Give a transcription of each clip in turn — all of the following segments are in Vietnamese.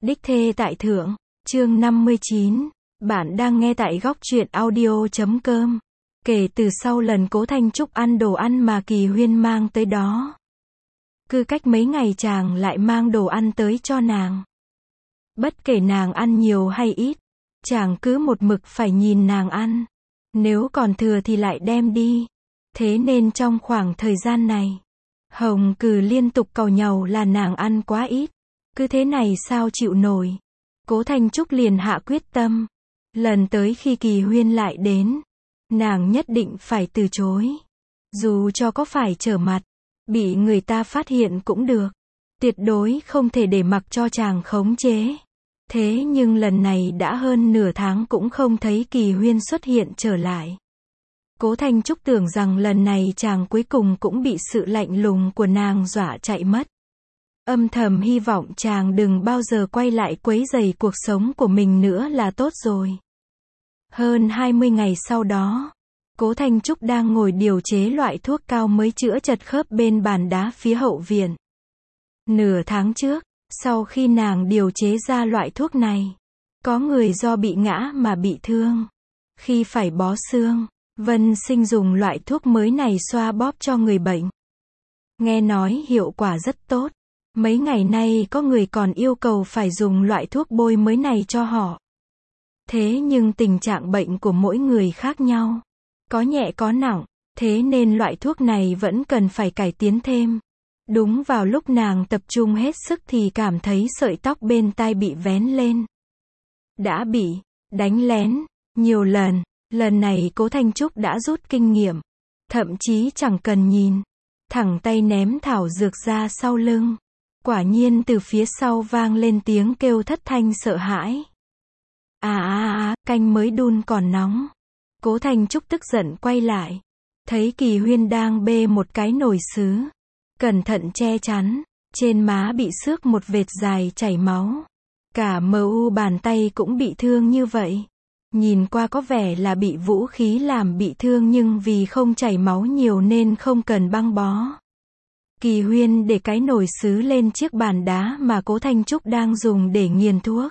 Đích thê tại thượng, chương 59. Bạn đang nghe tại góc truyện audio.com. Kể từ sau lần Cố Thanh Trúc ăn đồ ăn mà Kỳ Huyên mang tới đó, cứ cách mấy ngày chàng lại mang đồ ăn tới cho nàng. Bất kể nàng ăn nhiều hay ít, chàng cứ một mực phải nhìn nàng ăn. Nếu còn thừa thì lại đem đi. Thế nên trong khoảng thời gian này, Hồng Cừ liên tục càu nhàu là nàng ăn quá ít. Cứ thế này sao chịu nổi. Cố Thanh Trúc liền hạ quyết tâm. Lần tới khi Kỳ Huyên lại đến, nàng nhất định phải từ chối. Dù cho có phải trở mặt, bị người ta phát hiện cũng được. Tuyệt đối không thể để mặc cho chàng khống chế. Thế nhưng lần này đã hơn nửa tháng cũng không thấy Kỳ Huyên xuất hiện trở lại. Cố Thanh Trúc tưởng rằng lần này chàng cuối cùng cũng bị sự lạnh lùng của nàng dọa chạy mất. Âm thầm hy vọng chàng đừng bao giờ quay lại quấy rầy cuộc sống của mình nữa là tốt rồi. Hơn 20 ngày sau đó, Cố Thanh Trúc đang ngồi điều chế loại thuốc cao mới chữa chật khớp bên bàn đá phía hậu viện. Nửa tháng trước, sau khi nàng điều chế ra loại thuốc này, có người do bị ngã mà bị thương. Khi phải bó xương, Vân Sinh dùng loại thuốc mới này xoa bóp cho người bệnh. Nghe nói hiệu quả rất tốt. Mấy ngày nay có người còn yêu cầu phải dùng loại thuốc bôi mới này cho họ. Thế nhưng tình trạng bệnh của mỗi người khác nhau. Có nhẹ có nặng, thế nên loại thuốc này vẫn cần phải cải tiến thêm. Đúng vào lúc nàng tập trung hết sức thì cảm thấy sợi tóc bên tai bị vén lên. Đã bị đánh lén nhiều lần, lần này Cố Thanh Trúc đã rút kinh nghiệm. Thậm chí chẳng cần nhìn, thẳng tay ném thảo dược ra sau lưng. Quả nhiên từ phía sau vang lên tiếng kêu thất thanh sợ hãi. Canh mới đun còn nóng. Cố Thanh Trúc tức giận quay lại. Thấy Kỳ Huyên đang bê một cái nồi sứ. Cẩn thận che chắn. Trên má bị xước một vệt dài chảy máu. Cả mu bàn tay cũng bị thương như vậy. Nhìn qua có vẻ là bị vũ khí làm bị thương nhưng vì không chảy máu nhiều nên không cần băng bó. Kỳ Huyên để cái nồi sứ lên chiếc bàn đá mà Cố Thanh Trúc đang dùng để nghiền thuốc.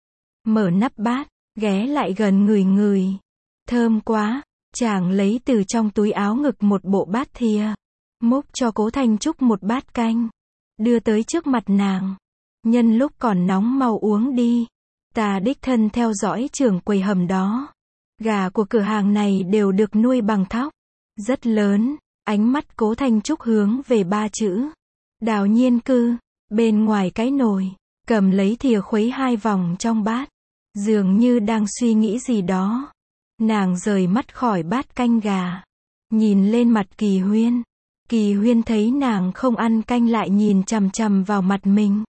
Mở nắp bát, ghé lại gần ngửi. Thơm quá, chàng lấy từ trong túi áo ngực một bộ bát thìa. Múc cho Cố Thanh Trúc một bát canh. Đưa tới trước mặt nàng. Nhân lúc còn nóng mau uống đi. Ta đích thân theo dõi trưởng quầy hầm đó. Gà của cửa hàng này đều được nuôi bằng thóc. Rất lớn. Ánh mắt Cố Thanh Trúc hướng về ba chữ Đào Nhiên Cư. Bên ngoài cái nồi, cầm lấy thìa khuấy hai vòng trong bát. Dường như đang suy nghĩ gì đó. Nàng rời mắt khỏi bát canh gà. Nhìn lên mặt Kỳ Huyên. Kỳ Huyên thấy nàng không ăn canh lại nhìn chằm chằm vào mặt mình.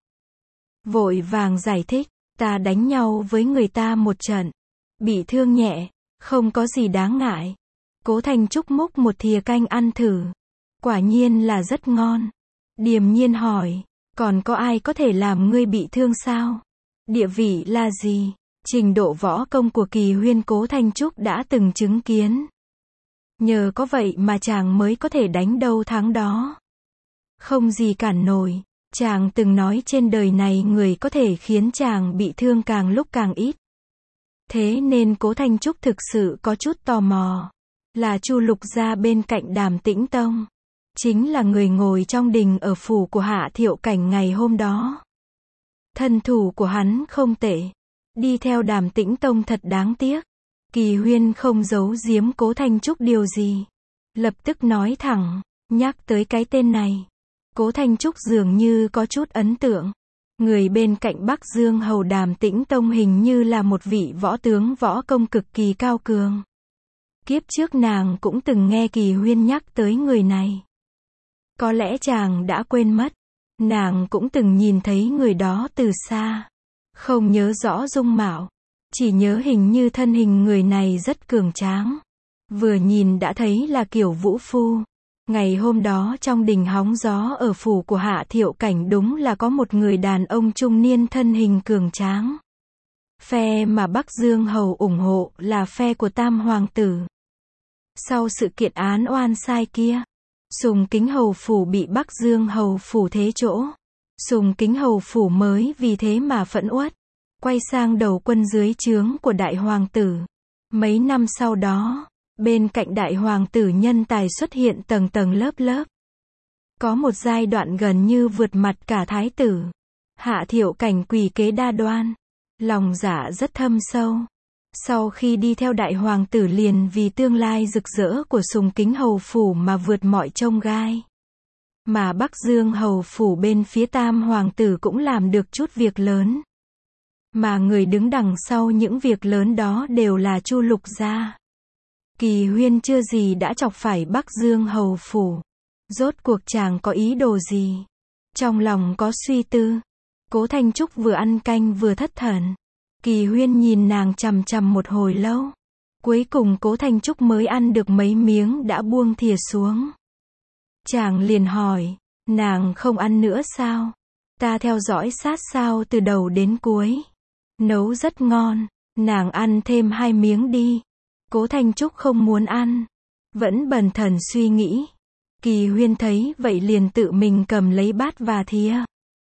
Vội vàng giải thích. Ta đánh nhau với người ta một trận. Bị thương nhẹ, không có gì đáng ngại. Cố Thanh Trúc múc một thìa canh ăn thử. Quả nhiên là rất ngon. Điềm nhiên hỏi, còn có ai có thể làm ngươi bị thương sao? Địa vị là gì? Trình độ võ công của Kỳ Huyên Cố Thanh Trúc đã từng chứng kiến. Nhờ có vậy mà chàng mới có thể đánh đâu thắng đó. Không gì cản nổi. Chàng từng nói trên đời này người có thể khiến chàng bị thương càng lúc càng ít. Thế nên Cố Thanh Trúc thực sự có chút tò mò. Là Chu Lục Gia bên cạnh Đàm Tĩnh Tông. Chính là người ngồi trong đình ở phủ của Hạ Thiệu Cảnh ngày hôm đó. Thân thủ của hắn không tệ. Đi theo Đàm Tĩnh Tông thật đáng tiếc. Kỳ Huyên không giấu giếm Cố Thanh Trúc điều gì. Lập tức nói thẳng, nhắc tới cái tên này. Cố Thanh Trúc dường như có chút ấn tượng. Người bên cạnh Bắc Dương hầu Đàm Tĩnh Tông hình như là một vị võ tướng võ công cực kỳ cao cường. Kiếp trước nàng cũng từng nghe Kỳ Huyên nhắc tới người này. Có lẽ chàng đã quên mất. Nàng cũng từng nhìn thấy người đó từ xa. Không nhớ rõ dung mạo. Chỉ nhớ hình như thân hình người này rất cường tráng. Vừa nhìn đã thấy là kiểu vũ phu. Ngày hôm đó trong đình hóng gió ở phủ của Hạ Thiệu Cảnh đúng là có một người đàn ông trung niên thân hình cường tráng. Phe mà Bắc Dương hầu ủng hộ là phe của Tam Hoàng tử. Sau sự kiện án oan sai kia, Sùng Kính hầu phủ bị Bắc Dương hầu phủ thế chỗ. Sùng Kính hầu phủ mới vì thế mà phẫn uất, quay sang đầu quân dưới trướng của đại hoàng tử. Mấy năm sau đó, bên cạnh đại hoàng tử nhân tài xuất hiện tầng tầng lớp lớp. Có một giai đoạn gần như vượt mặt cả thái tử. Hạ Thiệu Cảnh quỷ kế đa đoan, lòng dạ rất thâm sâu. Sau khi đi theo đại hoàng tử liền vì tương lai rực rỡ của Sùng Kính hầu phủ mà vượt mọi chông gai. Mà Bắc Dương hầu phủ bên phía tam hoàng tử cũng làm được chút việc lớn. Mà người đứng đằng sau những việc lớn đó đều là Chu Lục gia. Kỳ Huyên chưa gì đã chọc phải Bắc Dương hầu phủ. Rốt cuộc chàng có ý đồ gì? Trong lòng có suy tư. Cố Thanh Trúc vừa ăn canh vừa thất thần. Kỳ Huyên nhìn nàng chằm chằm một hồi lâu. Cuối cùng Cố Thanh Trúc mới ăn được mấy miếng đã buông thìa xuống. Chàng liền hỏi, nàng không ăn nữa sao? Ta theo dõi sát sao từ đầu đến cuối. Nấu rất ngon, nàng ăn thêm 2 miếng đi. Cố Thanh Trúc không muốn ăn, vẫn bần thần suy nghĩ. Kỳ Huyên thấy vậy liền tự mình cầm lấy bát và thìa.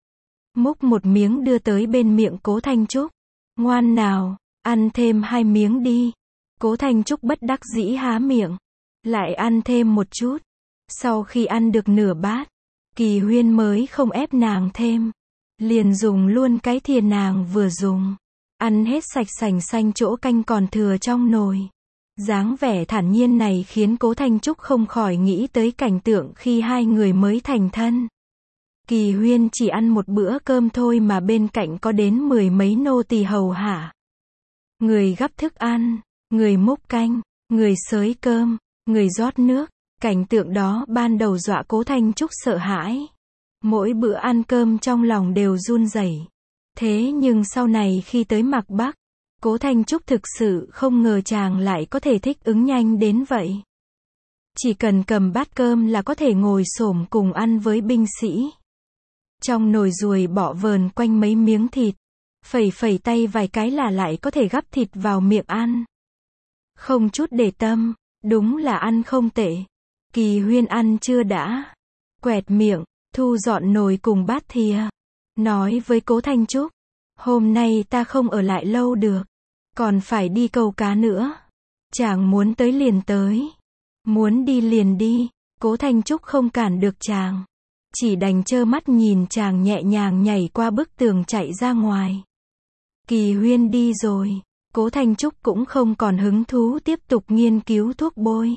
Múc một miếng đưa tới bên miệng Cố Thanh Trúc. Ngoan nào, ăn thêm 2 miếng đi. Cố Thanh Trúc bất đắc dĩ há miệng, lại ăn thêm một chút. Sau khi ăn được nửa bát, Kỳ Huyên mới không ép nàng thêm. Liền dùng luôn cái thìa nàng vừa dùng. Ăn hết sạch sành xanh chỗ canh còn thừa trong nồi. Dáng vẻ thản nhiên này khiến Cố Thanh Trúc không khỏi nghĩ tới cảnh tượng khi hai người mới thành thân. Kỳ Huyên chỉ ăn một bữa cơm thôi mà bên cạnh có đến 10 mấy nô tỳ hầu hạ. Người gắp thức ăn, người múc canh, người xới cơm, người rót nước. Cảnh tượng đó ban đầu dọa Cố Thanh Trúc sợ hãi. Mỗi bữa ăn cơm trong lòng đều run rẩy. Thế nhưng sau này khi tới Mạc Bắc, Cố Thanh Trúc thực sự không ngờ chàng lại có thể thích ứng nhanh đến vậy. Chỉ cần cầm bát cơm là có thể ngồi xổm cùng ăn với binh sĩ. Trong nồi ruồi bọ vờn quanh mấy miếng thịt, phẩy phẩy tay vài cái là lại có thể gắp thịt vào miệng ăn. Không chút để tâm, đúng là ăn không tệ. Kỳ Huyên ăn chưa đã, quẹt miệng, thu dọn nồi cùng bát thìa. Nói với Cố Thanh Trúc, hôm nay ta không ở lại lâu được, còn phải đi câu cá nữa. Chàng muốn tới liền tới, muốn đi liền đi. Cố Thanh Trúc không cản được chàng, chỉ đành trơ mắt nhìn chàng nhẹ nhàng nhảy qua bức tường chạy ra ngoài. Kỳ Huyên đi rồi, Cố Thanh Trúc cũng không còn hứng thú tiếp tục nghiên cứu thuốc bôi.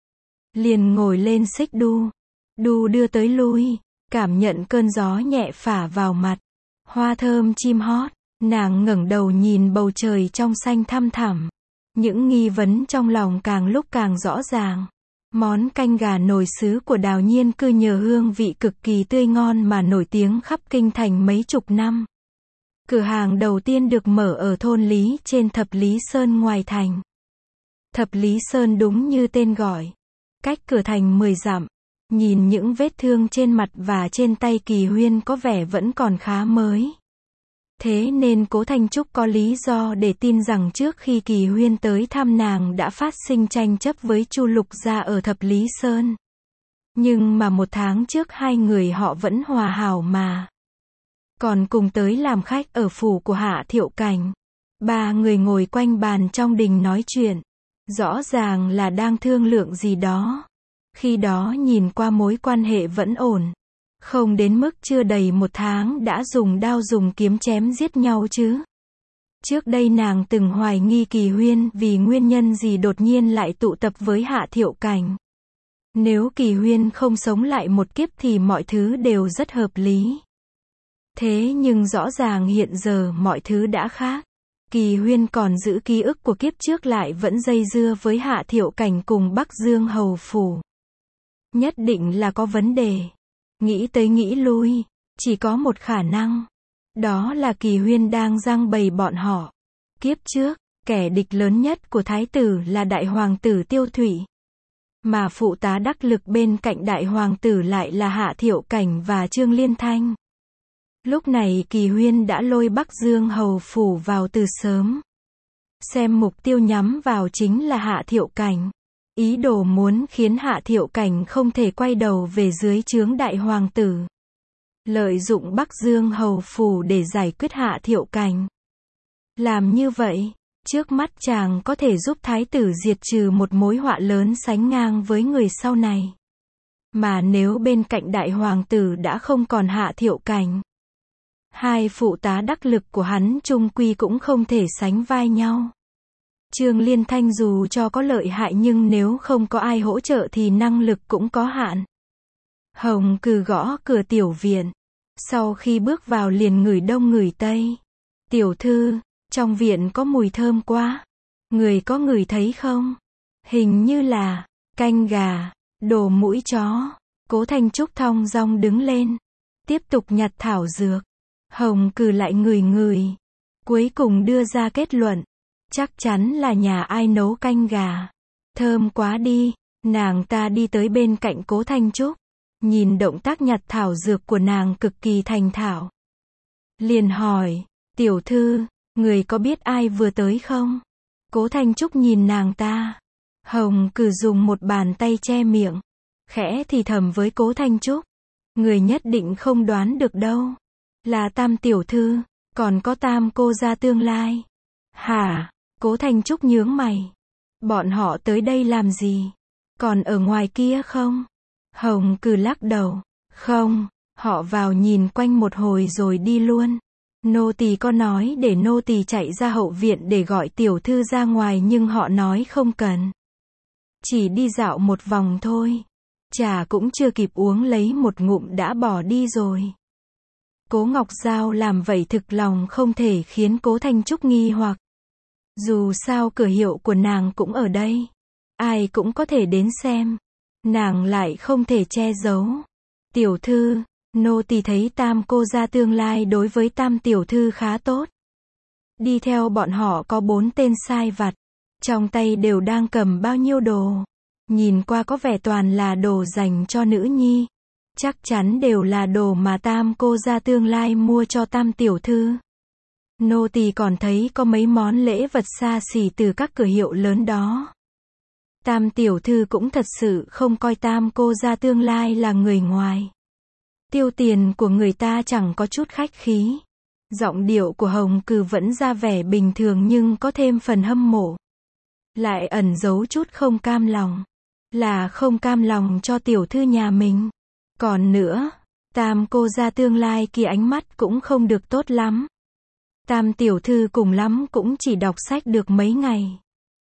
Liền ngồi lên xích đu. Đu đưa tới lui, cảm nhận cơn gió nhẹ phả vào mặt. Hoa thơm chim hót, nàng ngẩng đầu nhìn bầu trời trong xanh thăm thẳm. Những nghi vấn trong lòng càng lúc càng rõ ràng. Món canh gà nồi sứ của Đào Nhiên cứ nhờ hương vị cực kỳ tươi ngon mà nổi tiếng khắp kinh thành mấy chục năm. Cửa hàng đầu tiên được mở ở thôn Lý trên Thập Lý Sơn ngoài thành. Thập Lý Sơn đúng như tên gọi. Cách cửa thành 10 dặm. Nhìn những vết thương trên mặt và trên tay Kỳ Huyên có vẻ vẫn còn khá mới. Thế nên Cố Thanh Trúc có lý do để tin rằng trước khi Kỳ Huyên tới thăm nàng đã phát sinh tranh chấp với Chu Lục gia ở Thập Lý Sơn. Nhưng mà 1 tháng trước hai người họ vẫn hòa hảo mà. Còn cùng tới làm khách ở phủ của Hạ Thiệu Cảnh. 3 người ngồi quanh bàn trong đình nói chuyện. Rõ ràng là đang thương lượng gì đó. Khi đó nhìn qua mối quan hệ vẫn ổn. Không đến mức chưa đầy 1 tháng đã dùng đao dùng kiếm chém giết nhau chứ. Trước đây nàng từng hoài nghi Kỳ Huyên vì nguyên nhân gì đột nhiên lại tụ tập với Hạ Thiệu Cảnh. Nếu Kỳ Huyên không sống lại một kiếp thì mọi thứ đều rất hợp lý. Thế nhưng rõ ràng hiện giờ mọi thứ đã khác. Kỳ Huyên còn giữ ký ức của kiếp trước lại vẫn dây dưa với Hạ Thiệu Cảnh cùng Bắc Dương hầu phủ. Nhất định là có vấn đề. Nghĩ tới nghĩ lui, chỉ có một khả năng. Đó là Kỳ Huyên đang giăng bày bọn họ. Kiếp trước, kẻ địch lớn nhất của thái tử là đại hoàng tử Tiêu Thụy. Mà phụ tá đắc lực bên cạnh đại hoàng tử lại là Hạ Thiệu Cảnh và Trương Liên Thanh. Lúc này Kỳ Huyên đã lôi Bắc Dương hầu phủ vào từ sớm. Xem mục tiêu nhắm vào chính là Hạ Thiệu Cảnh. Ý đồ muốn khiến Hạ Thiệu Cảnh không thể quay đầu về dưới trướng đại hoàng tử. lợi dụng Bắc Dương hầu phủ để giải quyết Hạ Thiệu Cảnh. Làm như vậy, trước mắt chàng có thể giúp thái tử diệt trừ một mối họa lớn sánh ngang với người sau này. Mà nếu bên cạnh đại hoàng tử đã không còn Hạ Thiệu Cảnh, hai phụ tá đắc lực của hắn chung quy cũng không thể sánh vai nhau. Trương Liên Thanh dù cho có lợi hại nhưng nếu không có ai hỗ trợ thì năng lực cũng có hạn. Hồng Cừ gõ cửa tiểu viện. Sau khi bước vào liền ngửi đông ngửi tây. Tiểu thư, trong viện có mùi thơm quá. Người có ngửi thấy không? Hình như là canh gà, đồ mũi chó. Cố Thanh Trúc thong dong đứng lên. Tiếp tục nhặt thảo dược. Hồng Cừ lại ngửi ngửi. Cuối cùng đưa ra kết luận. Chắc chắn là nhà ai nấu canh gà. Thơm quá đi. Nàng ta đi tới bên cạnh Cố Thanh Trúc. Nhìn động tác nhặt thảo dược của nàng cực kỳ thành thạo. Liền hỏi, tiểu thư, người có biết ai vừa tới không? Cố Thanh Trúc nhìn nàng ta. Hồng Cừ dùng một bàn tay che miệng. Khẽ thì thầm với Cố Thanh Trúc. Người nhất định không đoán được đâu. Là Tam tiểu thư, còn có Tam cô gia tương lai. Hả? Cố Thanh Trúc nhướng mày. Bọn họ tới đây làm gì? Còn ở ngoài kia không? Hồng Cừ lắc đầu. Không, họ vào nhìn quanh một hồi rồi đi luôn. Nô tỳ có nói để nô tỳ chạy ra hậu viện để gọi tiểu thư ra ngoài nhưng họ nói không cần. Chỉ đi dạo một vòng thôi. Trà cũng chưa kịp uống lấy một ngụm đã bỏ đi rồi. Cố Ngọc Giao làm vậy thực lòng không thể khiến Cố Thanh Trúc nghi hoặc. Dù sao cửa hiệu của nàng cũng ở đây. Ai cũng có thể đến xem. Nàng lại không thể che giấu. Tiểu thư, nô tỳ thấy Tam cô gia tương lai đối với Tam tiểu thư khá tốt. Đi theo bọn họ có 4 tên sai vặt. Trong tay đều đang cầm bao nhiêu đồ. Nhìn qua có vẻ toàn là đồ dành cho nữ nhi. Chắc chắn đều là đồ mà Tam cô gia tương lai mua cho Tam tiểu thư. Nô tỳ còn thấy có mấy món lễ vật xa xỉ từ các cửa hiệu lớn đó. Tam tiểu thư cũng thật sự không coi Tam cô gia tương lai là người ngoài. Tiêu tiền của người ta chẳng có chút khách khí. Giọng điệu của Hồng Cừ vẫn ra vẻ bình thường nhưng có thêm phần hâm mộ. Lại ẩn giấu chút không cam lòng. Là không cam lòng cho tiểu thư nhà mình. Còn nữa, Tam cô gia tương lai kia ánh mắt cũng không được tốt lắm. Tam tiểu thư cùng lắm cũng chỉ đọc sách được mấy ngày.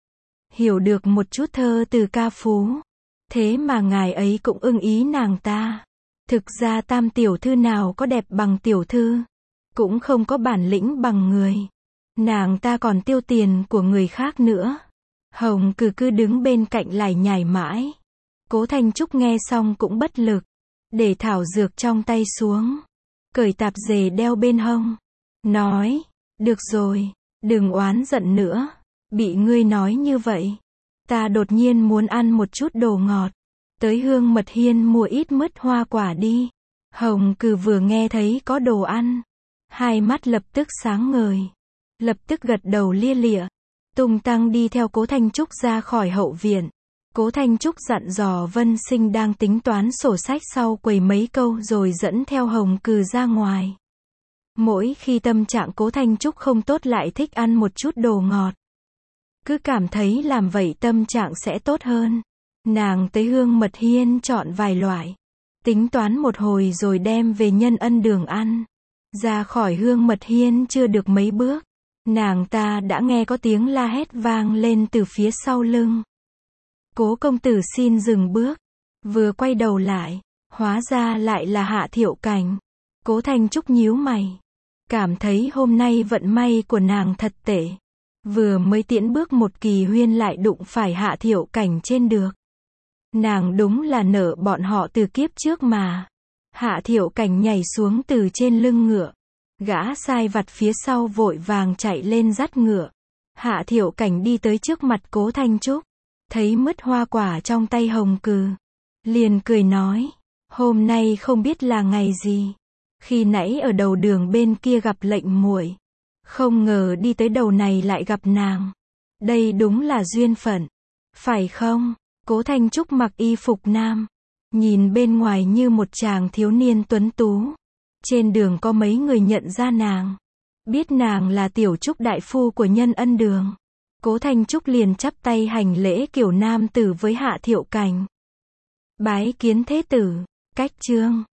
Hiểu được một chút thơ từ ca phú. Thế mà ngài ấy cũng ưng ý nàng ta. Thực ra Tam tiểu thư nào có đẹp bằng tiểu thư. Cũng không có bản lĩnh bằng người. Nàng ta còn tiêu tiền của người khác nữa. Hồng Cừ cứ đứng bên cạnh lải nhải mãi. Cố Thanh Trúc nghe xong cũng bất lực. Để thảo dược trong tay xuống. Cởi tạp dề đeo bên hông. Nói, được rồi, đừng oán giận nữa. Bị ngươi nói như vậy. Ta đột nhiên muốn ăn một chút đồ ngọt. Tới Hương Mật Hiên mua ít mứt hoa quả đi. Hồng Cừ vừa nghe thấy có đồ ăn. Hai mắt lập tức sáng ngời. Lập tức gật đầu lia lịa. Tung tăng đi theo Cố Thanh Trúc ra khỏi hậu viện. Cố Thanh Trúc dặn dò Vân Sinh đang tính toán sổ sách sau quầy mấy câu rồi dẫn theo Hồng Cừ ra ngoài. Mỗi khi tâm trạng Cố Thanh Trúc không tốt lại thích ăn một chút đồ ngọt. Cứ cảm thấy làm vậy tâm trạng sẽ tốt hơn. Nàng tới Hương Mật Hiên chọn vài loại. Tính toán một hồi rồi đem về Nhân Ân Đường ăn. Ra khỏi Hương Mật Hiên chưa được mấy bước. Nàng ta đã nghe có tiếng la hét vang lên từ phía sau lưng. Cố công tử xin dừng bước. Vừa quay đầu lại. Hóa ra lại là Hạ Thiệu Cảnh. Cố Thanh Trúc nhíu mày. Cảm thấy hôm nay vận may của nàng thật tệ. Vừa mới tiễn bước một kỳ huyên lại đụng phải Hạ Thiệu Cảnh trên được. Nàng đúng là nợ bọn họ từ kiếp trước mà. Hạ Thiệu Cảnh nhảy xuống từ trên lưng ngựa. Gã sai vặt phía sau vội vàng chạy lên dắt ngựa. Hạ Thiệu Cảnh đi tới trước mặt Cố Thanh Trúc. Thấy mứt hoa quả trong tay Hồng Cừ. Liền cười nói. Hôm nay không biết là ngày gì. Khi nãy ở đầu đường bên kia gặp lệnh muội. Không ngờ đi tới đầu này lại gặp nàng. Đây đúng là duyên phận. Phải không? Cố Thanh Trúc mặc y phục nam. Nhìn bên ngoài như một chàng thiếu niên tuấn tú. Trên đường có mấy người nhận ra nàng. Biết nàng là Tiểu Trúc đại phu của Nhân Ân Đường. Cố Thanh Trúc liền chắp tay hành lễ kiểu nam tử với Hạ Thiệu Cảnh. Bái kiến thế tử. Cách chương